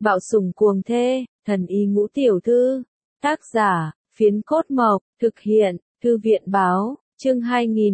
Bạo sủng cuồng thê, thần y ngũ tiểu thư. Tác giả, Phiến Cốt Mộc, thực hiện, Thư viện báo, chương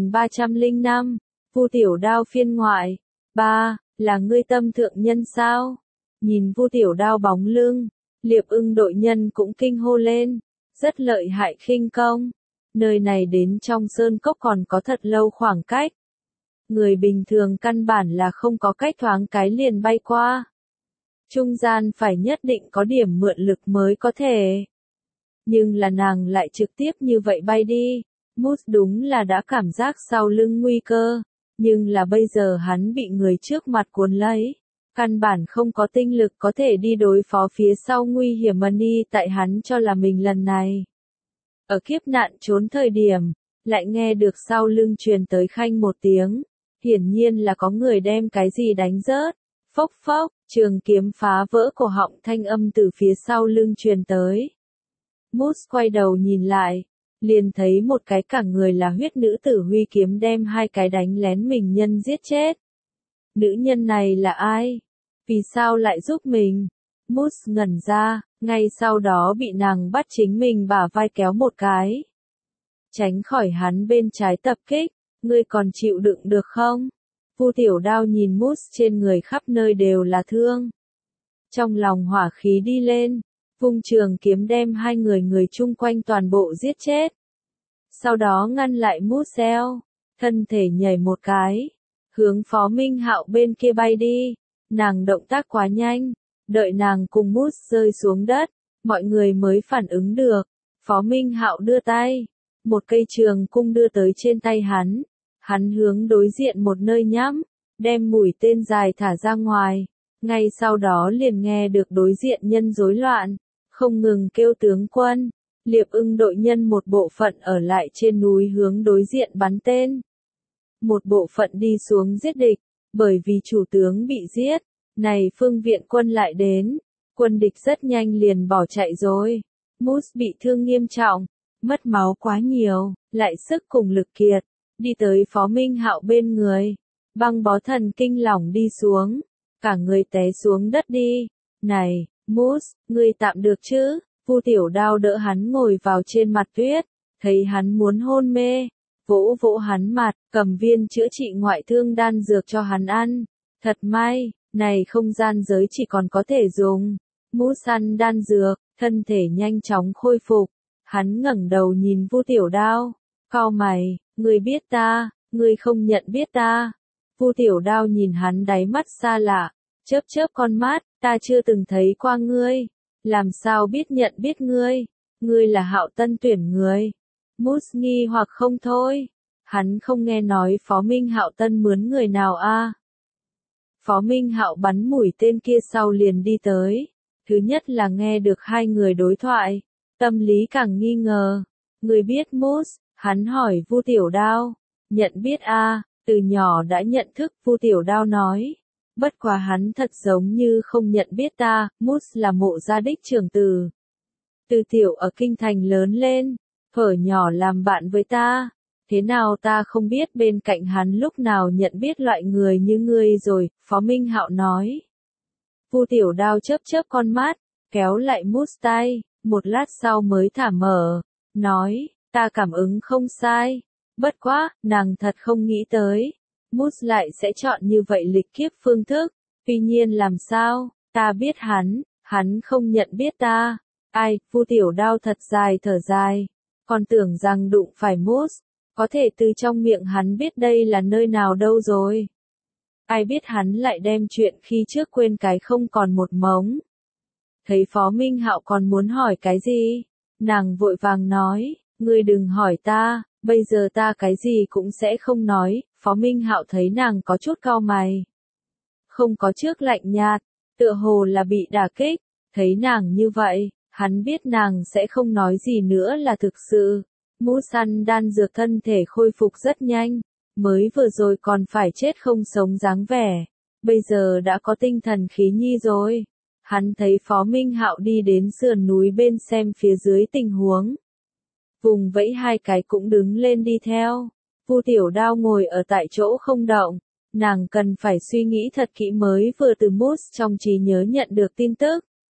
2305, Vu Tiểu Đao phiên ngoại. 3. Là ngươi tâm thượng nhân sao? Nhìn Vu Tiểu Đao bóng lưng, Liệp Ưng đội nhân cũng kinh hô lên, rất lợi hại khinh công. Nơi này đến trong sơn cốc còn có thật lâu khoảng cách. Người bình thường căn bản là không có cách thoáng cái liền bay qua. Trung gian phải nhất định có điểm mượn lực mới có thể. Nhưng là nàng lại trực tiếp như vậy bay đi. Moose đúng là đã cảm giác sau lưng nguy cơ. Nhưng là bây giờ hắn bị người trước mặt cuốn lấy. Căn bản không có tinh lực có thể đi đối phó phía sau nguy hiểm Money tại hắn cho là mình lần này. Ở kiếp nạn trốn thời điểm, lại nghe được sau lưng truyền tới khanh một tiếng. Hiển nhiên là có người đem cái gì đánh rớt. Phốc phốc, trường kiếm phá vỡ cổ họng thanh âm từ phía sau lưng truyền tới. Moose quay đầu nhìn lại, liền thấy một cái cả người là huyết nữ tử huy kiếm đem hai cái đánh lén mình nhân giết chết. Nữ nhân này là ai? Vì sao lại giúp mình? Moose ngẩn ra, ngay sau đó bị nàng bắt chính mình bả vai kéo một cái. Tránh khỏi hắn bên trái tập kích, ngươi còn chịu đựng được không? Vu Tiểu Đao nhìn Moose trên người khắp nơi đều là thương. Trong lòng hỏa khí đi lên, vung trường kiếm đem hai người chung quanh toàn bộ giết chết. Sau đó ngăn lại Moose eo, thân thể nhảy một cái, hướng Phó Minh Hạo bên kia bay đi. Nàng động tác quá nhanh, đợi nàng cùng Moose rơi xuống đất, mọi người mới phản ứng được. Phó Minh Hạo đưa tay, một cây trường cung đưa tới trên tay hắn. Hắn hướng đối diện một nơi nhắm, đem mũi tên dài thả ra ngoài. Ngay sau đó liền nghe được đối diện nhân rối loạn, không ngừng kêu tướng quân. Liệp Ưng đội nhân một bộ phận ở lại trên núi hướng đối diện bắn tên. Một bộ phận đi xuống giết địch, bởi vì chủ tướng bị giết. Này phương viện quân lại đến, quân địch rất nhanh liền bỏ chạy rồi. Moose bị thương nghiêm trọng, mất máu quá nhiều, lại sức cùng lực kiệt. Đi tới Phó Minh Hạo bên người, băng bó thần kinh lỏng đi xuống, cả người té xuống đất đi. Này, Moose, ngươi tạm được chứ? Vu Tiểu Đao đỡ hắn ngồi vào trên mặt tuyết, thấy hắn muốn hôn mê, vỗ vỗ hắn mặt, cầm viên chữa trị ngoại thương đan dược cho hắn ăn. Thật may, này không gian giới chỉ còn có thể dùng. Moose ăn đan dược, thân thể nhanh chóng khôi phục. Hắn ngẩng đầu nhìn Vu Tiểu Đao, cau mày. Ngươi biết ta, ngươi không nhận biết ta. Vu Tiểu Đao nhìn hắn đáy mắt xa lạ, chớp chớp con mắt, ta chưa từng thấy qua ngươi, làm sao biết nhận biết ngươi, ngươi là Hạo Tân tuyển người. Moose nghi hoặc không thôi, hắn không nghe nói Phó Minh Hạo Tân mướn người nào a. Phó Minh Hạo bắn mũi tên kia sau liền đi tới, thứ nhất là nghe được hai người đối thoại, tâm lý càng nghi ngờ. Ngươi biết Moose? Hắn hỏi Vu Tiểu Đao. Nhận biết a, từ nhỏ đã nhận thức, Vu Tiểu Đao nói. Bất quá hắn thật giống như không nhận biết ta. Moose là Mộ gia đích trưởng tử. Từ tiểu ở kinh thành lớn lên, thuở nhỏ làm bạn với ta. Thế nào ta không biết bên cạnh hắn lúc nào nhận biết loại người như ngươi rồi, Phó Minh Hạo nói. Vu Tiểu Đao chớp chớp con mắt, kéo lại Moose tay, một lát sau mới thả mở, nói. Ta cảm ứng không sai. Bất quá, nàng thật không nghĩ tới. Moose lại sẽ chọn như vậy lịch kiếp phương thức. Tuy nhiên làm sao, ta biết hắn không nhận biết ta. Ai, Vu Tiểu Đao thật dài thở dài. Còn tưởng rằng đụng phải Moose, có thể từ trong miệng hắn biết đây là nơi nào đâu rồi. Ai biết hắn lại đem chuyện khi trước quên cái không còn một mống. Thấy Phó Minh Hạo còn muốn hỏi cái gì, nàng vội vàng nói. Ngươi đừng hỏi ta, bây giờ ta cái gì cũng sẽ không nói. Phó Minh Hạo thấy nàng có chút cau mày. Không có trước lạnh nhạt, tựa hồ là bị đả kích. Thấy nàng như vậy, hắn biết nàng sẽ không nói gì nữa là thực sự. Moose ăn đan dược thân thể khôi phục rất nhanh. Mới vừa rồi còn phải chết không sống dáng vẻ. Bây giờ đã có tinh thần khí nhi rồi. Hắn thấy Phó Minh Hạo đi đến sườn núi bên xem phía dưới tình huống. Vùng vẫy hai cái cũng đứng lên đi theo. Vu Tiểu Đao ngồi ở tại chỗ không động. Nàng cần phải suy nghĩ thật kỹ mới vừa từ Moose trong trí nhớ nhận được tin tức.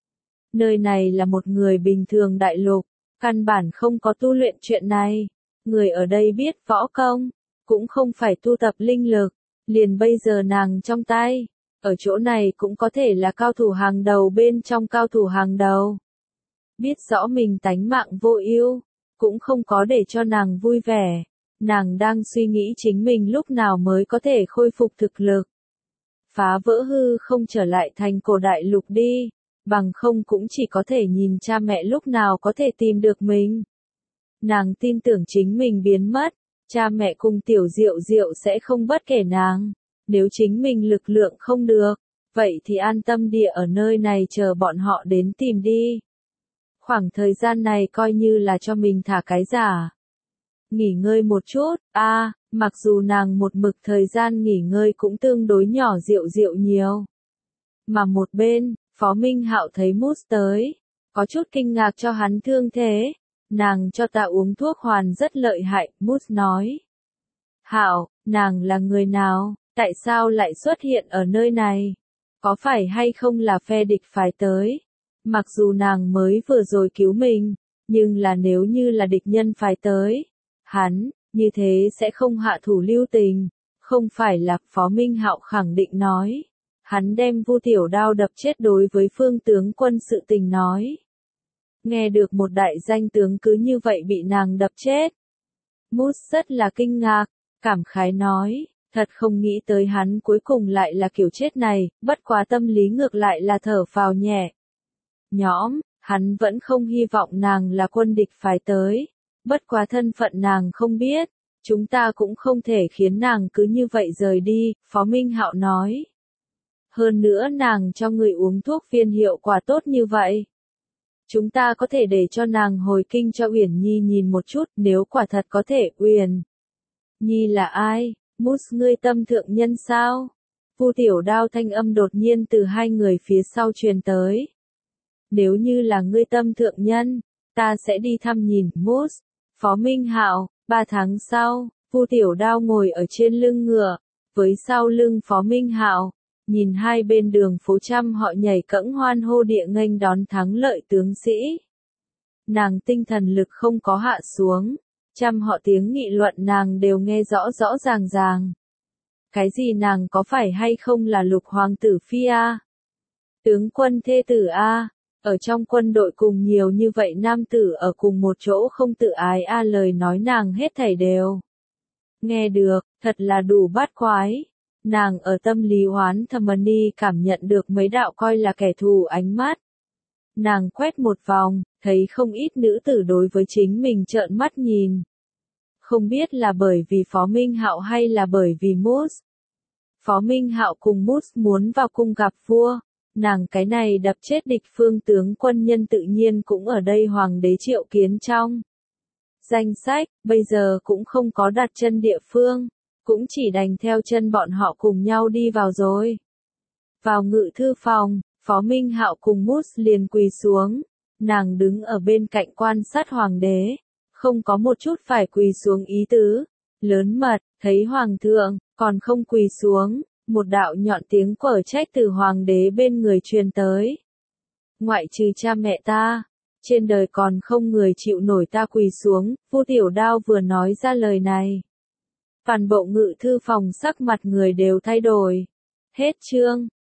Nơi này là một người bình thường đại lục, căn bản không có tu luyện chuyện này. Người ở đây biết võ công, cũng không phải tu tập linh lực, liền bây giờ nàng trong tay, ở chỗ này cũng có thể là cao thủ hàng đầu bên trong cao thủ hàng đầu. Biết rõ mình tánh mạng vô ưu, cũng không có để cho nàng vui vẻ. Nàng đang suy nghĩ chính mình lúc nào mới có thể khôi phục thực lực. Phá vỡ hư không trở lại thành cổ đại lục đi, bằng không cũng chỉ có thể nhìn cha mẹ lúc nào có thể tìm được mình. Nàng tin tưởng chính mình biến mất, cha mẹ cùng tiểu Diệu Diệu sẽ không bất kể nàng. Nếu chính mình lực lượng không được, vậy thì an tâm địa ở nơi này chờ bọn họ đến tìm đi. Khoảng thời gian này coi như là cho mình thả cái giả. Nghỉ ngơi một chút, mặc dù nàng một mực thời gian nghỉ ngơi cũng tương đối nhỏ Diệu Diệu nhiều. Mà một bên, Phó Minh Hạo thấy Mousse tới, có chút kinh ngạc cho hắn thương thế. Nàng cho ta uống thuốc hoàn rất lợi hại, Mousse nói. Hạo, nàng là người nào, tại sao lại xuất hiện ở nơi này? Có phải hay không là phe địch phái tới? Mặc dù nàng mới vừa rồi cứu mình, nhưng là nếu như là địch nhân phái tới, hắn, như thế sẽ không hạ thủ lưu tình, không phải là Phó Minh Hạo khẳng định nói. Hắn đem Vu Tiểu Đao đập chết đối với Phương tướng quân sự tình nói. Nghe được một đại danh tướng cứ như vậy bị nàng đập chết. Mousse rất là kinh ngạc, cảm khái nói, thật không nghĩ tới hắn cuối cùng lại là kiểu chết này, bất quá tâm lý ngược lại là thở phào nhẹ. Nhõm, hắn vẫn không hy vọng nàng là quân địch phái tới, bất quá thân phận nàng không biết, chúng ta cũng không thể khiến nàng cứ như vậy rời đi, Phó Minh Hạo nói. Hơn nữa nàng cho người uống thuốc viên hiệu quả tốt như vậy. Chúng ta có thể để cho nàng hồi kinh cho Uyển Nhi nhìn một chút, nếu quả thật có thể. Uyển Nhi là ai? Mousse ngươi tâm thượng nhân sao? Vu Tiểu Đao thanh âm đột nhiên từ hai người phía sau truyền tới. Nếu như là ngươi tâm thượng nhân, ta sẽ đi thăm nhìn. Mousse, Phó Minh Hạo. 3 tháng sau, Vu Tiểu Đao ngồi ở trên lưng ngựa, với sau lưng Phó Minh Hạo, nhìn hai bên đường phố trăm họ nhảy cẫng hoan hô địa nghênh đón thắng lợi tướng sĩ. Nàng tinh thần lực không có hạ xuống, trăm họ tiếng nghị luận nàng đều nghe rõ rõ ràng ràng. Cái gì nàng có phải hay không là Lục hoàng tử phi a? Tướng quân thê tử a? Ở trong quân đội cùng nhiều như vậy nam tử ở cùng một chỗ không tự ái a, lời nói nàng hết thảy đều nghe được, thật là đủ bát quái. Nàng ở tâm lý Hoán Thâm cảm nhận được mấy đạo coi là kẻ thù ánh mắt. Nàng quét một vòng, thấy không ít nữ tử đối với chính mình trợn mắt nhìn. Không biết là bởi vì Phó Minh Hạo hay là bởi vì Mousse. Phó Minh Hạo cùng Mousse muốn vào cung gặp vua. Nàng cái này đập chết địch phương tướng quân nhân tự nhiên cũng ở đây hoàng đế triệu kiến trong danh sách, bây giờ cũng không có đặt chân địa phương, cũng chỉ đành theo chân bọn họ cùng nhau đi vào rồi. Vào ngự thư phòng, Phó Minh Hạo cùng Mousse liền quỳ xuống, nàng đứng ở bên cạnh quan sát hoàng đế, không có một chút phải quỳ xuống ý tứ, lớn mật, thấy hoàng thượng, còn không quỳ xuống. Một đạo nhọn tiếng quở trách từ hoàng đế bên người truyền tới. Ngoại trừ cha mẹ ta, trên đời còn không người chịu nổi ta quỳ xuống. Vu Tiểu Đao vừa nói ra lời này, toàn bộ ngự thư phòng sắc mặt người đều thay đổi. Hết chương.